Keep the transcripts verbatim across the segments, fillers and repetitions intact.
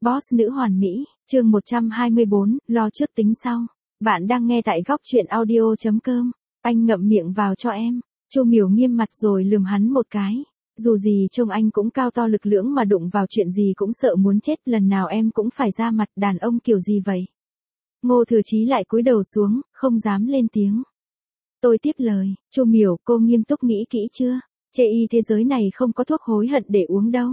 Boss nữ hoàn mỹ, chương một trăm hai mươi bốn, lo trước tính sau. Bạn đang nghe tại góc truyện audio.com. Anh ngậm miệng vào cho em. Chu Miểu nghiêm mặt rồi lườm hắn một cái. Dù gì trông anh cũng cao to lực lưỡng mà đụng vào chuyện gì cũng sợ muốn chết, lần nào em cũng phải ra mặt, đàn ông kiểu gì vậy? Ngô Thừa Chí lại cúi đầu xuống, không dám lên tiếng. Tôi tiếp lời, Chu Miểu, cô nghiêm túc nghĩ kỹ chưa? Chê y thế giới này không có thuốc hối hận để uống đâu.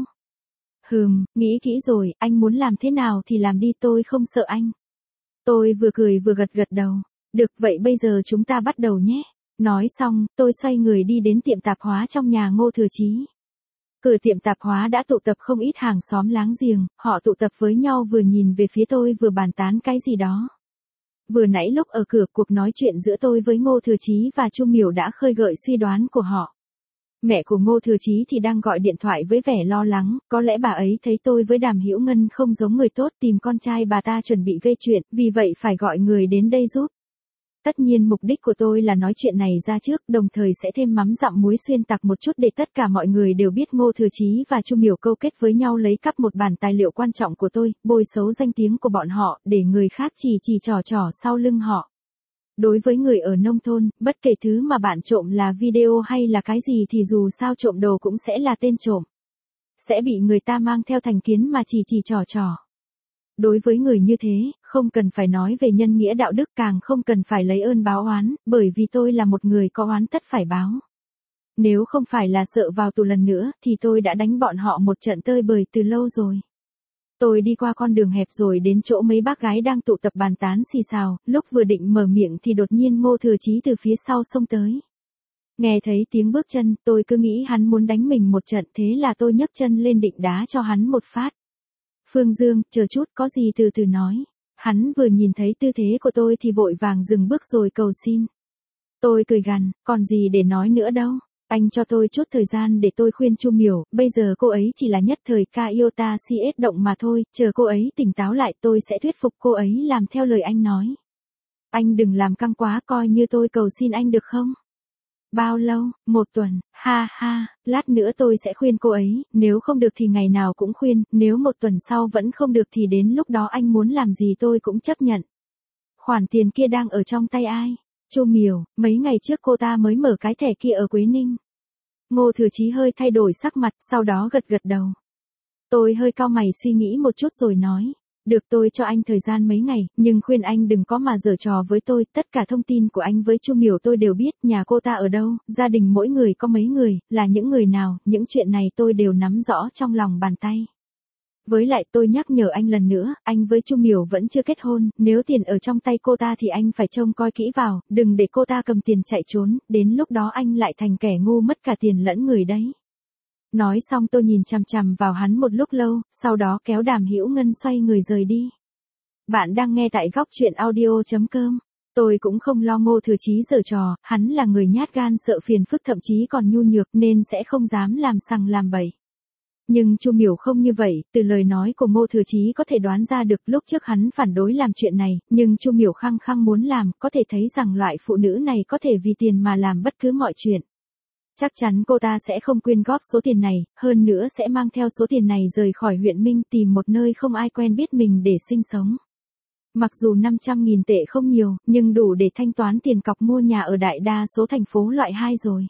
Hừm, nghĩ kỹ rồi, anh muốn làm thế nào thì làm đi, tôi không sợ anh. Tôi vừa cười vừa gật gật đầu. Được, vậy bây giờ chúng ta bắt đầu nhé. Nói xong, tôi xoay người đi đến tiệm tạp hóa trong nhà Ngô Thừa Chí. Cửa tiệm tạp hóa đã tụ tập không ít hàng xóm láng giềng, họ tụ tập với nhau vừa nhìn về phía tôi vừa bàn tán cái gì đó. Vừa nãy lúc ở cửa, cuộc nói chuyện giữa tôi với Ngô Thừa Chí và Chu Miểu đã khơi gợi suy đoán của họ. Mẹ của Ngô Thừa Chí thì đang gọi điện thoại với vẻ lo lắng, có lẽ bà ấy thấy tôi với Đàm Hữu Ngân không giống người tốt, tìm con trai bà ta chuẩn bị gây chuyện, vì vậy phải gọi người đến đây giúp. Tất nhiên mục đích của tôi là nói chuyện này ra trước, đồng thời sẽ thêm mắm dặm muối xuyên tạc một chút để tất cả mọi người đều biết Ngô Thừa Chí và Chu Miểu câu kết với nhau lấy cắp một bản tài liệu quan trọng của tôi, bôi xấu danh tiếng của bọn họ, để người khác chỉ chỉ trò trò sau lưng họ. Đối với người ở nông thôn, bất kể thứ mà bạn trộm là video hay là cái gì thì dù sao trộm đồ cũng sẽ là tên trộm. Sẽ bị người ta mang theo thành kiến mà chỉ chỉ trò trò. Đối với người như thế, không cần phải nói về nhân nghĩa đạo đức, càng không cần phải lấy ơn báo oán, bởi vì tôi là một người có oán tất phải báo. Nếu không phải là sợ vào tù lần nữa, thì tôi đã đánh bọn họ một trận tơi bời từ lâu rồi. Tôi đi qua con đường hẹp rồi đến chỗ mấy bác gái đang tụ tập bàn tán xì xào, lúc vừa định mở miệng thì đột nhiên Ngô Thừa Chí từ phía sau xông tới. Nghe thấy tiếng bước chân, tôi cứ nghĩ hắn muốn đánh mình một trận, thế là tôi nhấc chân lên định đá cho hắn một phát. Phương Dương, chờ chút, có gì từ từ nói. Hắn vừa nhìn thấy tư thế của tôi thì vội vàng dừng bước rồi cầu xin. Tôi cười gằn, còn gì để nói nữa đâu. Anh cho tôi chút thời gian để tôi khuyên Chu Miểu, bây giờ cô ấy chỉ là nhất thời ca iota si ết động mà thôi, chờ cô ấy tỉnh táo lại tôi sẽ thuyết phục cô ấy làm theo lời anh nói. Anh đừng làm căng quá, coi như tôi cầu xin anh được không? Bao lâu? Một tuần, ha ha, lát nữa tôi sẽ khuyên cô ấy, nếu không được thì ngày nào cũng khuyên, nếu một tuần sau vẫn không được thì đến lúc đó anh muốn làm gì tôi cũng chấp nhận. Khoản tiền kia đang ở trong tay ai? Chu Miểu, mấy ngày trước cô ta mới mở cái thẻ kia ở Quế Ninh. Ngô Thừa Chí hơi thay đổi sắc mặt, sau đó gật gật đầu. Tôi hơi cau mày suy nghĩ một chút rồi nói. Được, tôi cho anh thời gian mấy ngày, nhưng khuyên anh đừng có mà giở trò với tôi, tất cả thông tin của anh với Chu Miểu tôi đều biết, nhà cô ta ở đâu, gia đình mỗi người có mấy người, là những người nào, những chuyện này tôi đều nắm rõ trong lòng bàn tay. Với lại tôi nhắc nhở anh lần nữa, anh với Chu Miểu vẫn chưa kết hôn, nếu tiền ở trong tay cô ta thì anh phải trông coi kỹ vào, đừng để cô ta cầm tiền chạy trốn, đến lúc đó anh lại thành kẻ ngu mất cả tiền lẫn người đấy. Nói xong tôi nhìn chằm chằm vào hắn một lúc lâu, sau đó kéo Đàm Hữu Ngân xoay người rời đi. Bạn đang nghe tại góc truyện audio.com. Tôi cũng không lo Ngô Thừa Chí giở trò, hắn là người nhát gan sợ phiền phức thậm chí còn nhu nhược nên sẽ không dám làm sằng làm bậy. Nhưng Chu Miểu không như vậy, từ lời nói của Ngô Thừa Chí có thể đoán ra được lúc trước hắn phản đối làm chuyện này, nhưng Chu Miểu khăng khăng muốn làm, có thể thấy rằng loại phụ nữ này có thể vì tiền mà làm bất cứ mọi chuyện. Chắc chắn cô ta sẽ không quyên góp số tiền này, hơn nữa sẽ mang theo số tiền này rời khỏi huyện Minh tìm một nơi không ai quen biết mình để sinh sống. Mặc dù năm trăm nghìn tệ không nhiều, nhưng đủ để thanh toán tiền cọc mua nhà ở đại đa số thành phố loại hai rồi.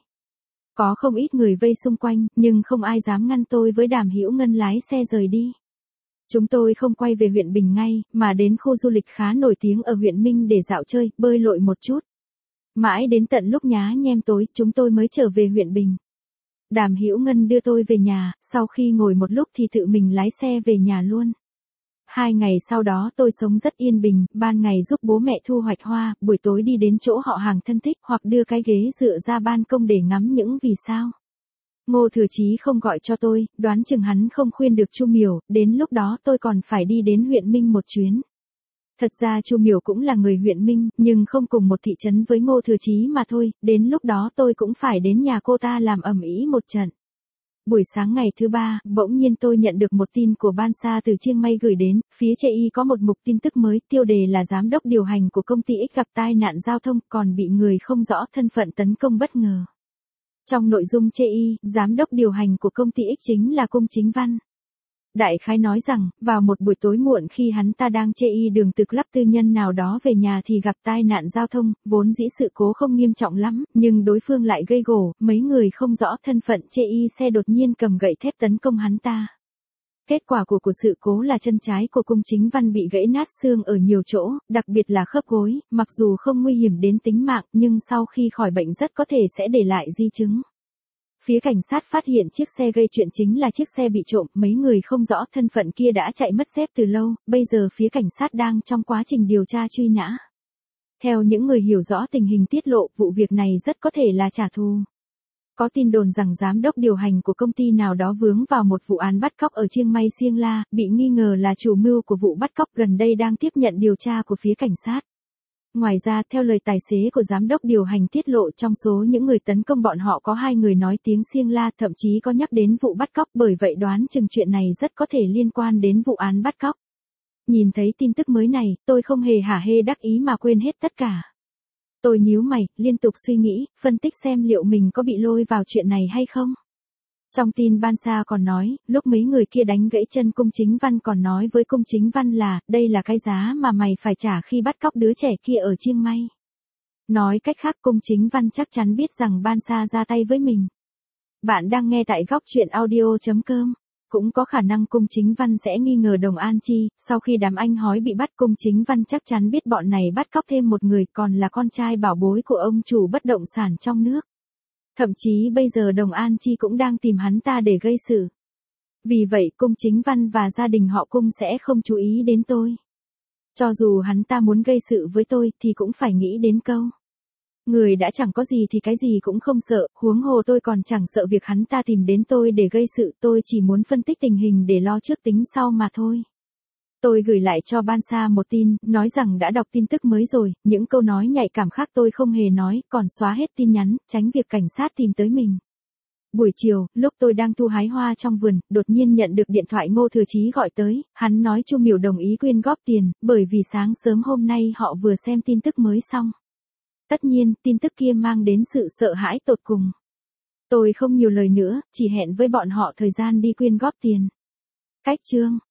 Có không ít người vây xung quanh, nhưng không ai dám ngăn tôi với Đàm Hữu Ngân lái xe rời đi. Chúng tôi không quay về huyện Bình ngay, mà đến khu du lịch khá nổi tiếng ở huyện Minh để dạo chơi, bơi lội một chút. Mãi đến tận lúc nhá nhem tối, chúng tôi mới trở về huyện Bình. Đàm Hữu Ngân đưa tôi về nhà, sau khi ngồi một lúc thì tự mình lái xe về nhà luôn. Hai ngày sau đó tôi sống rất yên bình, ban ngày giúp bố mẹ thu hoạch hoa, buổi tối đi đến chỗ họ hàng thân thích hoặc đưa cái ghế dựa ra ban công để ngắm những vì sao. Ngô Thừa Chí không gọi cho tôi, đoán chừng hắn không khuyên được Chu Miểu, đến lúc đó tôi còn phải đi đến huyện Minh một chuyến. Thật ra Chu Miểu cũng là người huyện Minh, nhưng không cùng một thị trấn với Ngô Thừa Chí mà thôi, đến lúc đó tôi cũng phải đến nhà cô ta làm ầm ĩ một trận. Buổi sáng ngày thứ ba, bỗng nhiên tôi nhận được một tin của Ban Sa từ Chiang Mai gửi đến, phía chê y có một mục tin tức mới, tiêu đề là giám đốc điều hành của công ty X gặp tai nạn giao thông, còn bị người không rõ thân phận tấn công bất ngờ. Trong nội dung chê y, giám đốc điều hành của công ty X chính là Cung Chính Văn. Đại khái nói rằng, vào một buổi tối muộn khi hắn ta đang chê y đường từ club tư nhân nào đó về nhà thì gặp tai nạn giao thông, vốn dĩ sự cố không nghiêm trọng lắm, nhưng đối phương lại gây gổ, mấy người không rõ thân phận chê y xe đột nhiên cầm gậy thép tấn công hắn ta. Kết quả của của sự cố là chân trái của Cung Chính Văn bị gãy nát xương ở nhiều chỗ, đặc biệt là khớp gối, mặc dù không nguy hiểm đến tính mạng nhưng sau khi khỏi bệnh rất có thể sẽ để lại di chứng. Phía cảnh sát phát hiện chiếc xe gây chuyện chính là chiếc xe bị trộm, mấy người không rõ thân phận kia đã chạy mất dép từ lâu, bây giờ phía cảnh sát đang trong quá trình điều tra truy nã. Theo những người hiểu rõ tình hình tiết lộ, vụ việc này rất có thể là trả thù. Có tin đồn rằng giám đốc điều hành của công ty nào đó vướng vào một vụ án bắt cóc ở Chiang Mai Siêng La, bị nghi ngờ là chủ mưu của vụ bắt cóc gần đây đang tiếp nhận điều tra của phía cảnh sát. Ngoài ra, theo lời tài xế của giám đốc điều hành tiết lộ, trong số những người tấn công bọn họ có hai người nói tiếng Siêng La, thậm chí có nhắc đến vụ bắt cóc, bởi vậy đoán chừng chuyện này rất có thể liên quan đến vụ án bắt cóc. Nhìn thấy tin tức mới này, tôi không hề hả hê đắc ý mà quên hết tất cả. Tôi nhíu mày, liên tục suy nghĩ, phân tích xem liệu mình có bị lôi vào chuyện này hay không. Trong tin Ban Sa còn nói, lúc mấy người kia đánh gãy chân Cung Chính Văn còn nói với Cung Chính Văn là, đây là cái giá mà mày phải trả khi bắt cóc đứa trẻ kia ở Chiang Mai. Nói cách khác, Cung Chính Văn chắc chắn biết rằng Ban Sa ra tay với mình. Bạn đang nghe tại góc truyện audio chấm com. Cũng có khả năng Cung Chính Văn sẽ nghi ngờ Đồng An Chi, sau khi đám anh hói bị bắt Cung Chính Văn chắc chắn biết bọn này bắt cóc thêm một người còn là con trai bảo bối của ông chủ bất động sản trong nước. Thậm chí bây giờ Đồng An Chi cũng đang tìm hắn ta để gây sự. Vì vậy Cung Chính Văn và gia đình họ Cung sẽ không chú ý đến tôi. Cho dù hắn ta muốn gây sự với tôi thì cũng phải nghĩ đến câu. Người đã chẳng có gì thì cái gì cũng không sợ, huống hồ tôi còn chẳng sợ việc hắn ta tìm đến tôi để gây sự, tôi chỉ muốn phân tích tình hình để lo trước tính sau mà thôi. Tôi gửi lại cho Ban Sa một tin, nói rằng đã đọc tin tức mới rồi, những câu nói nhạy cảm khác tôi không hề nói, còn xóa hết tin nhắn, tránh việc cảnh sát tìm tới mình. Buổi chiều, lúc tôi đang thu hái hoa trong vườn, đột nhiên nhận được điện thoại Ngô Thừa Chí gọi tới, hắn nói Chu Miểu đồng ý quyên góp tiền, bởi vì sáng sớm hôm nay họ vừa xem tin tức mới xong. Tất nhiên, tin tức kia mang đến sự sợ hãi tột cùng. Tôi không nhiều lời nữa, chỉ hẹn với bọn họ thời gian đi quyên góp tiền. Cách chương